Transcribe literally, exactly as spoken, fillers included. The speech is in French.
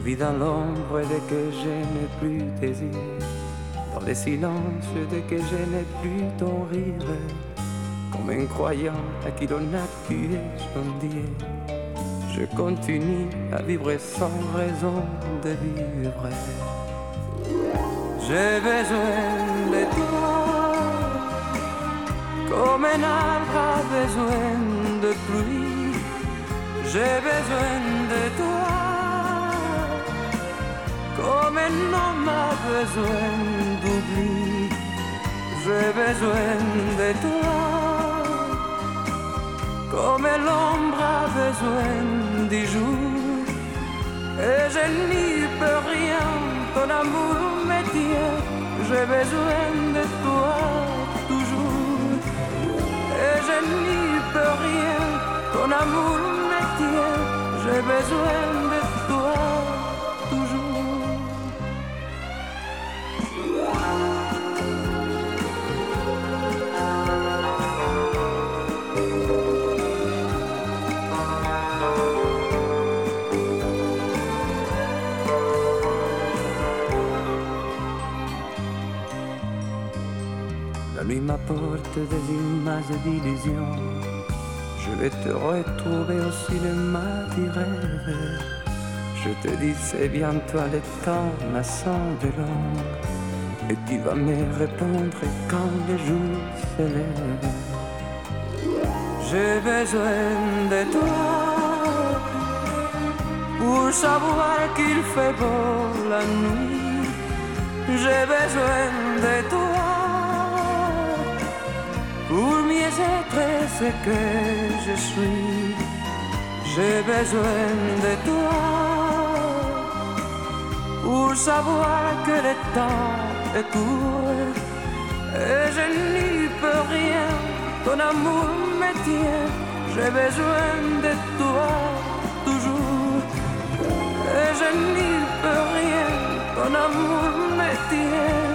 vis dans l'ombre dès que je n'ai plus désir, dans les silences dès que je n'ai plus ton rire, comme un croyant à qui l'on a tué son Dieu. Je continue à vivre sans raison de vivre. J'ai besoin de toi, comme un arbre a besoin de pluie. J'ai besoin de toi, comme un homme a besoin d'oubli. J'ai besoin de toi, comme l'ombre a besoin du jour. Et je n'y peux rien, ton amour me tient. J'ai besoin de toi toujours. Et je n'y peux rien, ton amour me tient. J'ai besoin de toi toujours. La nuit m'apporte des images d'illusions. Je vais te retrouver au cinéma du rêve. Je te dis c'est bien toi le temps m'assemble long. Et tu vas me répondre quand le jour se lève. J'ai besoin de toi pour savoir qu'il fait beau la nuit. J'ai besoin de toi pour mieux être ce que je suis. J'ai besoin de toi pour savoir que le temps est court. Et je n'y peux rien, ton amour me tient. J'ai besoin de toi toujours. Et je n'y peux rien, ton amour me tient.